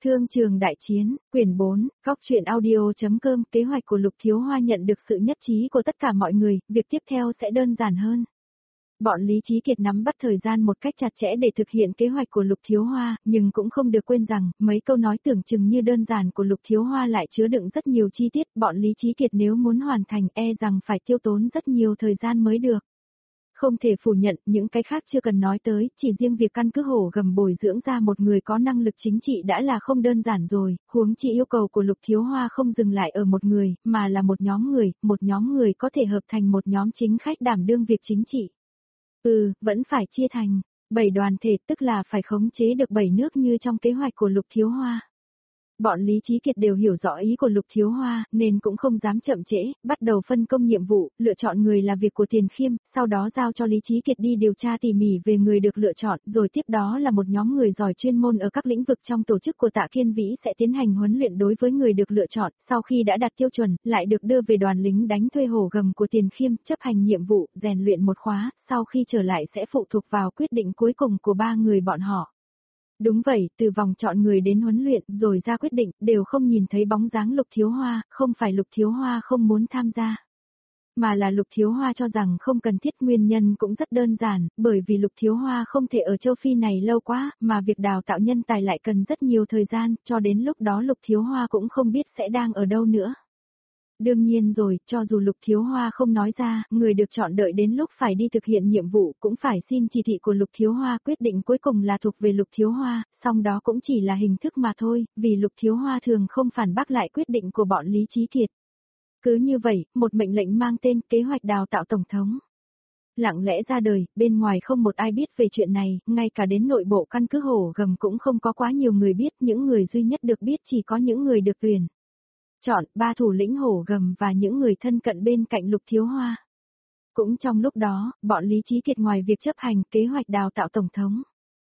Thương trường đại chiến, quyển 4, góc truyện audio.com. Kế hoạch của Lục Thiếu Hoa nhận được sự nhất trí của tất cả mọi người, việc tiếp theo sẽ đơn giản hơn. Bọn Lý Chí Kiệt nắm bắt thời gian một cách chặt chẽ để thực hiện kế hoạch của Lục Thiếu Hoa, nhưng cũng không được quên rằng, mấy câu nói tưởng chừng như đơn giản của Lục Thiếu Hoa lại chứa đựng rất nhiều chi tiết. Bọn Lý Chí Kiệt nếu muốn hoàn thành rằng phải tiêu tốn rất nhiều thời gian mới được. Không thể phủ nhận, những cái khác chưa cần nói tới, chỉ riêng việc căn cứ hổ gầm bồi dưỡng ra một người có năng lực chính trị đã là không đơn giản rồi, huống chi yêu cầu của Lục Thiếu Hoa không dừng lại ở một người, mà là một nhóm người có thể hợp thành một nhóm chính khách đảm đương việc chính trị. Vẫn phải chia thành 7 đoàn thể, tức là phải khống chế được 7 nước như trong kế hoạch của Lục Thiếu Hoa. Bọn Lý Chí Kiệt đều hiểu rõ ý của Lục Thiếu Hoa, nên cũng không dám chậm trễ, bắt đầu phân công nhiệm vụ, lựa chọn người là việc của Tiền Khiêm, sau đó giao cho Lý Chí Kiệt đi điều tra tỉ mỉ về người được lựa chọn, rồi tiếp đó là một nhóm người giỏi chuyên môn ở các lĩnh vực trong tổ chức của Tạ Kiên Vĩ sẽ tiến hành huấn luyện đối với người được lựa chọn, sau khi đã đạt tiêu chuẩn, lại được đưa về đoàn lính đánh thuê hổ gầm của Tiền Khiêm, chấp hành nhiệm vụ, rèn luyện một khóa, sau khi trở lại sẽ phụ thuộc vào quyết định cuối cùng của 3 người bọn họ. Đúng vậy, từ vòng chọn người đến huấn luyện, rồi ra quyết định, đều không nhìn thấy bóng dáng Lục Thiếu Hoa, không phải Lục Thiếu Hoa không muốn tham gia. Mà là Lục Thiếu Hoa cho rằng không cần thiết, nguyên nhân cũng rất đơn giản, bởi vì Lục Thiếu Hoa không thể ở châu Phi này lâu quá, mà việc đào tạo nhân tài lại cần rất nhiều thời gian, cho đến lúc đó Lục Thiếu Hoa cũng không biết sẽ đang ở đâu nữa. Đương nhiên rồi, cho dù Lục Thiếu Hoa không nói ra, người được chọn đợi đến lúc phải đi thực hiện nhiệm vụ cũng phải xin chỉ thị của Lục Thiếu Hoa, quyết định cuối cùng là thuộc về Lục Thiếu Hoa, song đó cũng chỉ là hình thức mà thôi, vì Lục Thiếu Hoa thường không phản bác lại quyết định của bọn Lý Chí Kiệt. Cứ như vậy, một mệnh lệnh mang tên kế hoạch đào tạo tổng thống lặng lẽ ra đời, bên ngoài không một ai biết về chuyện này, ngay cả đến nội bộ căn cứ hổ gầm cũng không có quá nhiều người biết, những người duy nhất được biết chỉ có những người được tuyển chọn, 3 thủ lĩnh hổ gầm và những người thân cận bên cạnh Lục Thiếu Hoa. Cũng trong lúc đó, bọn Lý Chí Kiệt ngoài việc chấp hành kế hoạch đào tạo tổng thống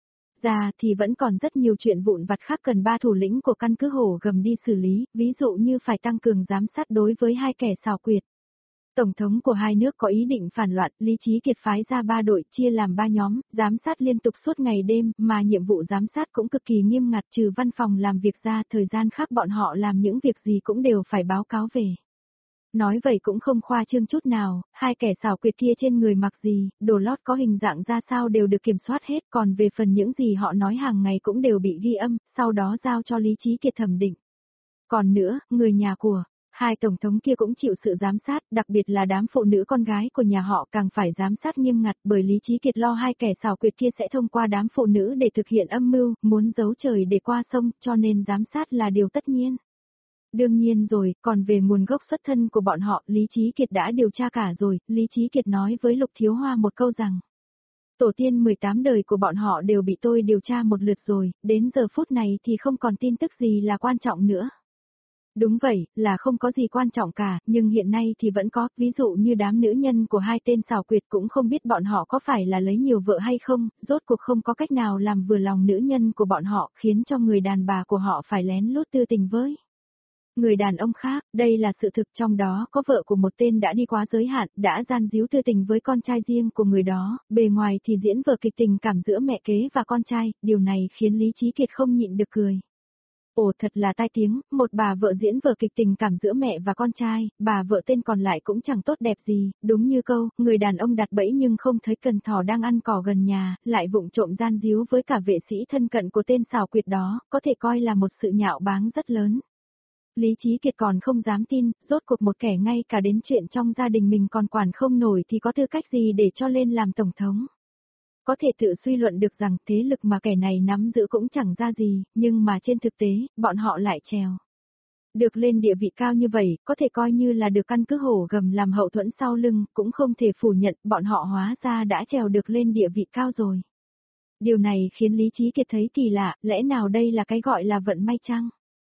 ra thì vẫn còn rất nhiều chuyện vụn vặt khác cần 3 thủ lĩnh của căn cứ hổ gầm đi xử lý, ví dụ như phải tăng cường giám sát đối với 2 kẻ xảo quyệt. Tổng thống của 2 nước có ý định phản loạn, Lý Chí Kiệt phái ra 3 đội chia làm 3 nhóm, giám sát liên tục suốt ngày đêm, mà nhiệm vụ giám sát cũng cực kỳ nghiêm ngặt, trừ văn phòng làm việc ra, thời gian khác bọn họ làm những việc gì cũng đều phải báo cáo về. Nói vậy cũng không khoa trương chút nào, 2 kẻ xảo quyệt kia trên người mặc gì, đồ lót có hình dạng ra sao đều được kiểm soát hết, còn về phần những gì họ nói hàng ngày cũng đều bị ghi âm, sau đó giao cho Lý Chí Kiệt thẩm định. Còn nữa, người nhà của 2 tổng thống kia cũng chịu sự giám sát, đặc biệt là đám phụ nữ con gái của nhà họ càng phải giám sát nghiêm ngặt, bởi Lý Chí Kiệt lo 2 kẻ xảo quyệt kia sẽ thông qua đám phụ nữ để thực hiện âm mưu, muốn giấu trời để qua sông, cho nên giám sát là điều tất nhiên. Đương nhiên rồi, còn về nguồn gốc xuất thân của bọn họ, Lý Chí Kiệt đã điều tra cả rồi, Lý Chí Kiệt nói với Lục Thiếu Hoa một câu rằng, tổ tiên 18 đời của bọn họ đều bị tôi điều tra một lượt rồi, đến giờ phút này thì không còn tin tức gì là quan trọng nữa. Đúng vậy, là không có gì quan trọng cả, nhưng hiện nay thì vẫn có, ví dụ như đám nữ nhân của 2 tên xảo quyệt cũng không biết bọn họ có phải là lấy nhiều vợ hay không, rốt cuộc không có cách nào làm vừa lòng nữ nhân của bọn họ, khiến cho người đàn bà của họ phải lén lút tư tình với người đàn ông khác, đây là sự thực, trong đó có vợ của một tên đã đi quá giới hạn, đã gian díu tư tình với con trai riêng của người đó, bề ngoài thì diễn vở kịch tình cảm giữa mẹ kế và con trai, điều này khiến Lý Chí Kiệt không nhịn được cười. Ồ, thật là tai tiếng, một bà vợ diễn vở kịch tình cảm giữa mẹ và con trai, bà vợ tên còn lại cũng chẳng tốt đẹp gì, đúng như câu, người đàn ông đặt bẫy nhưng không thấy cần thỏ đang ăn cỏ gần nhà, lại vụng trộm gian díu với cả vệ sĩ thân cận của tên xảo quyệt đó, có thể coi là một sự nhạo báng rất lớn. Lý Chí Kiệt còn không dám tin, rốt cuộc một kẻ ngay cả đến chuyện trong gia đình mình còn quản không nổi thì có tư cách gì để cho lên làm tổng thống. Có thể tự suy luận được rằng thế lực mà kẻ này nắm giữ cũng chẳng ra gì, nhưng mà trên thực tế, bọn họ lại trèo được lên địa vị cao như vậy, có thể coi như là được căn cứ hổ gầm làm hậu thuẫn sau lưng, cũng không thể phủ nhận bọn họ hóa ra đã trèo được lên địa vị cao rồi. Điều này khiến Lý Chí Kiệt thấy kỳ lạ, lẽ nào đây là cái gọi là vận may chăng?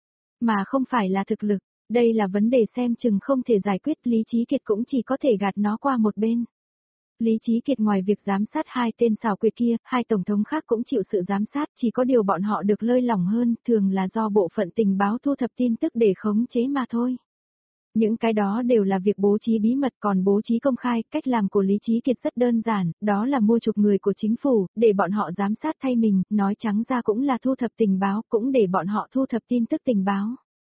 Mà không phải là thực lực, đây là vấn đề xem chừng không thể giải quyết, Lý Chí Kiệt cũng chỉ có thể gạt nó qua một bên. Lý Chí Kiệt ngoài việc giám sát 2 tên xảo quyệt kia, 2 tổng thống khác cũng chịu sự giám sát, chỉ có điều bọn họ được lơi lỏng hơn, thường là do bộ phận tình báo thu thập tin tức để khống chế mà thôi. Những cái đó đều là việc bố trí bí mật, còn bố trí công khai, cách làm của Lý Chí Kiệt rất đơn giản, đó là mua chuộc người của chính phủ, để bọn họ giám sát thay mình, nói trắng ra cũng là thu thập tình báo, cũng để bọn họ thu thập tin tức tình báo.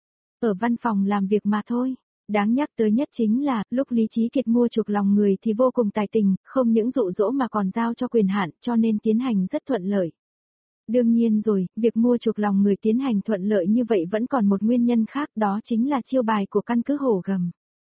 Ở văn phòng làm việc mà thôi. Đáng nhắc tới nhất chính là, lúc Lý Chí Kiệt mua chuộc lòng người thì vô cùng tài tình, không những dụ dỗ mà còn giao cho quyền hạn, cho nên tiến hành rất thuận lợi. Đương nhiên rồi, việc mua chuộc lòng người tiến hành thuận lợi như vậy vẫn còn một nguyên nhân khác, đó chính là chiêu bài của căn cứ Hổ Gầm.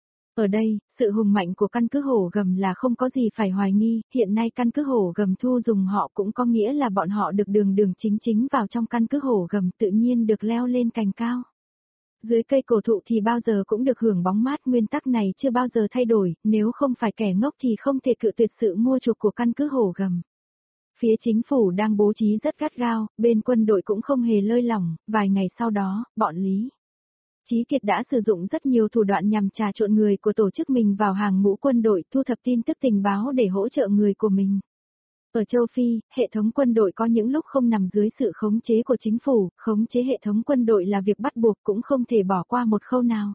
Ở đây, sự hùng mạnh của căn cứ Hổ Gầm là không có gì phải hoài nghi, hiện nay căn cứ Hổ Gầm thu dùng họ cũng có nghĩa là bọn họ được đường đường chính chính vào trong căn cứ Hổ Gầm, tự nhiên được leo lên cành cao. Dưới cây cổ thụ thì bao giờ cũng được hưởng bóng mát, nguyên tắc này chưa bao giờ thay đổi, nếu không phải kẻ ngốc thì không thể cự tuyệt sự mua chuộc của căn cứ Hổ Gầm. Phía chính phủ đang bố trí rất gắt gao, bên quân đội cũng không hề lơi lỏng, vài ngày sau đó, bọn Lý Chí Kiệt đã sử dụng rất nhiều thủ đoạn nhằm trà trộn người của tổ chức mình vào hàng ngũ quân đội, thu thập tin tức tình báo để hỗ trợ người của mình. Ở châu Phi, hệ thống quân đội có những lúc không nằm dưới sự khống chế của chính phủ, khống chế hệ thống quân đội là việc bắt buộc cũng không thể bỏ qua một khâu nào.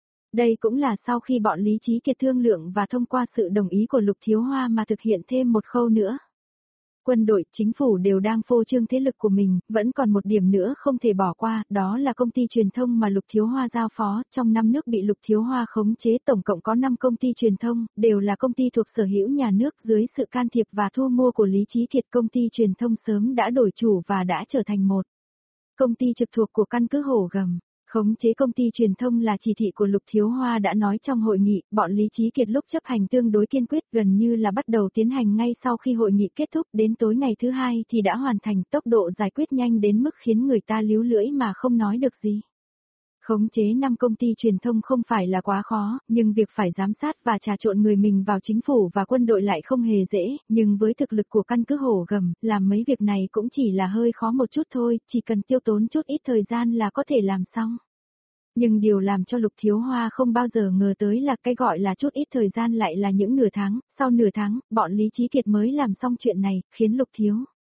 Đây cũng là sau khi bọn Lý Chí Kiệt thương lượng và thông qua sự đồng ý của Lục Thiếu Hoa mà thực hiện thêm một khâu nữa. Quân đội, chính phủ đều đang phô trương thế lực của mình, vẫn còn một điểm nữa không thể bỏ qua, đó là công ty truyền thông mà Lục Thiếu Hoa giao phó, trong 5 nước bị Lục Thiếu Hoa khống chế tổng cộng có 5 công ty truyền thông, đều là công ty thuộc sở hữu nhà nước dưới sự can thiệp và thu mua của Lý Chí Kiệt. Công ty truyền thông sớm đã đổi chủ và đã trở thành một công ty trực thuộc của căn cứ Hổ Gầm. Khống chế công ty truyền thông là chỉ thị của Lục Thiếu Hoa đã nói trong hội nghị, bọn Lý Chí Kiệt lúc chấp hành tương đối kiên quyết, gần như là bắt đầu tiến hành ngay sau khi hội nghị kết thúc, đến tối ngày thứ hai thì đã hoàn thành, tốc độ giải quyết nhanh đến mức khiến người ta líu lưỡi mà không nói được gì. Khống chế 5 công ty truyền thông không phải là quá khó, nhưng việc phải giám sát và trà trộn người mình vào chính phủ và quân đội lại không hề dễ, nhưng với thực lực của căn cứ Hổ Gầm, làm mấy việc này cũng chỉ là hơi khó một chút thôi, chỉ cần tiêu tốn chút ít thời gian là có thể làm xong. Nhưng điều làm cho Lục Thiếu Hoa không bao giờ ngờ tới là cái gọi là chút ít thời gian lại là những nửa tháng, sau nửa tháng, bọn Lý Chí Kiệt mới làm xong chuyện này, khiến Lục Thiếu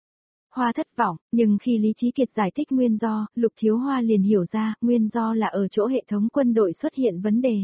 Hoa thất vọng, nhưng khi Lý Chí Kiệt giải thích nguyên do, Lục Thiếu Hoa liền hiểu ra, nguyên do là ở chỗ hệ thống quân đội xuất hiện vấn đề.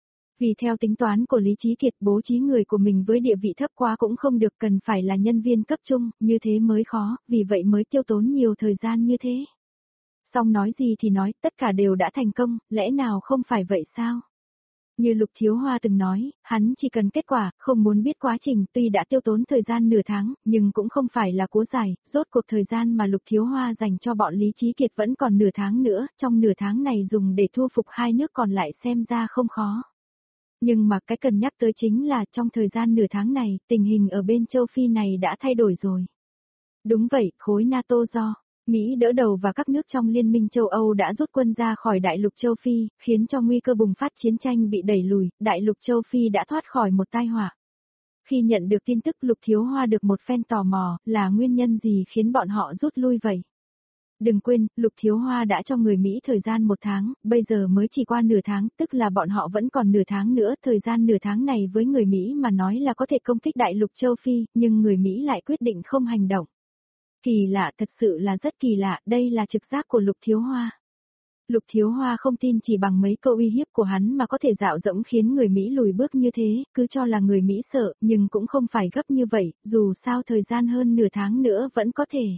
Vì theo tính toán của Lý Chí Kiệt, bố trí người của mình với địa vị thấp quá cũng không được, cần phải là nhân viên cấp trung, như thế mới khó, vì vậy mới tiêu tốn nhiều thời gian như thế. Xong nói gì thì nói, tất cả đều đã thành công, lẽ nào không phải vậy sao? Như Lục Thiếu Hoa từng nói, hắn chỉ cần kết quả, không muốn biết quá trình, tuy đã tiêu tốn thời gian nửa tháng, nhưng cũng không phải là cố dài, rốt cuộc thời gian mà Lục Thiếu Hoa dành cho bọn Lý Chí Kiệt vẫn còn nửa tháng nữa, trong nửa tháng này dùng để thu phục hai nước còn lại xem ra không khó. Nhưng mà cái cần nhắc tới chính là trong thời gian nửa tháng này, tình hình ở bên châu Phi này đã thay đổi rồi. Đúng vậy, khối NATO do Mỹ đỡ đầu và các nước trong Liên minh châu Âu đã rút quân ra khỏi đại lục châu Phi, khiến cho nguy cơ bùng phát chiến tranh bị đẩy lùi, đại lục châu Phi đã thoát khỏi một tai họa. Khi nhận được tin tức Lục Thiếu Hoa được một phen tò mò, là nguyên nhân gì khiến bọn họ rút lui vậy? Đừng quên, Lục Thiếu Hoa đã cho người Mỹ thời gian 1 tháng, bây giờ mới chỉ qua nửa tháng, tức là bọn họ vẫn còn nửa tháng nữa, thời gian nửa tháng này với người Mỹ mà nói là có thể công kích đại lục châu Phi, nhưng người Mỹ lại quyết định không hành động. Kỳ lạ, thật sự là rất kỳ lạ, đây là trực giác của Lục Thiếu Hoa. Lục Thiếu Hoa không tin chỉ bằng mấy câu uy hiếp của hắn mà có thể dạo dẫm khiến người Mỹ lùi bước như thế, cứ cho là người Mỹ sợ, nhưng cũng không phải gấp như vậy, dù sao thời gian hơn nửa tháng nữa vẫn có thể.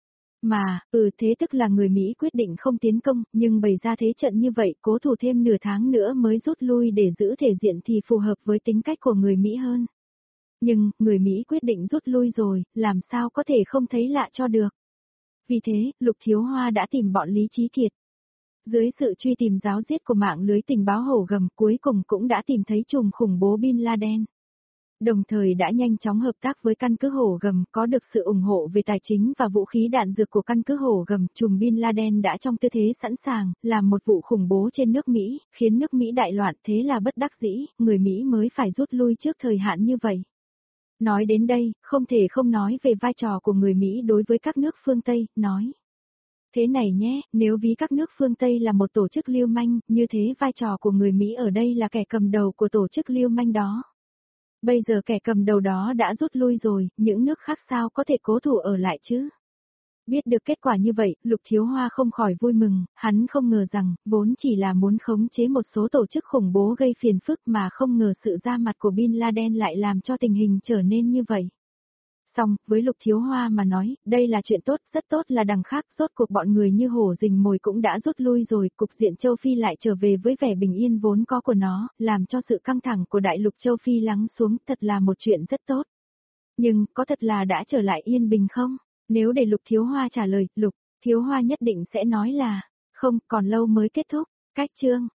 Mà, thế tức là người Mỹ quyết định không tiến công, nhưng bày ra thế trận như vậy, cố thủ thêm nửa tháng nữa mới rút lui để giữ thể diện thì phù hợp với tính cách của người Mỹ hơn. Nhưng, người Mỹ quyết định rút lui rồi, làm sao có thể không thấy lạ cho được. Vì thế, Lục Thiếu Hoa đã tìm bọn Lý Chí Kiệt. Dưới sự truy tìm ráo riết của mạng lưới tình báo Hổ Gầm, cuối cùng cũng đã tìm thấy trùm khủng bố Bin Laden. Đồng thời đã nhanh chóng hợp tác với căn cứ Hổ Gầm, có được sự ủng hộ về tài chính và vũ khí đạn dược của căn cứ Hổ Gầm, trùm Bin Laden đã trong tư thế sẵn sàng, làm một vụ khủng bố trên nước Mỹ, khiến nước Mỹ đại loạn, thế là bất đắc dĩ, người Mỹ mới phải rút lui trước thời hạn như vậy. Nói đến đây, không thể không nói về vai trò của người Mỹ đối với các nước phương Tây, nói. Thế này nhé, nếu ví các nước phương Tây là một tổ chức lưu manh, như thế vai trò của người Mỹ ở đây là kẻ cầm đầu của tổ chức lưu manh đó. Bây giờ kẻ cầm đầu đó đã rút lui rồi, những nước khác sao có thể cố thủ ở lại chứ? Biết được kết quả như vậy, Lục Thiếu Hoa không khỏi vui mừng, hắn không ngờ rằng, vốn chỉ là muốn khống chế một số tổ chức khủng bố gây phiền phức mà không ngờ sự ra mặt của Bin Laden lại làm cho tình hình trở nên như vậy. Xong, với Lục Thiếu Hoa mà nói, đây là chuyện tốt, rất tốt là đằng khác, rốt cuộc bọn người như hổ rình mồi cũng đã rút lui rồi, cục diện châu Phi lại trở về với vẻ bình yên vốn có của nó, làm cho sự căng thẳng của đại lục châu Phi lắng xuống, thật là một chuyện rất tốt. Nhưng, có thật là đã trở lại yên bình không? Nếu để Lục Thiếu Hoa trả lời, Lục Thiếu Hoa nhất định sẽ nói là, không, còn lâu mới kết thúc, cách chương.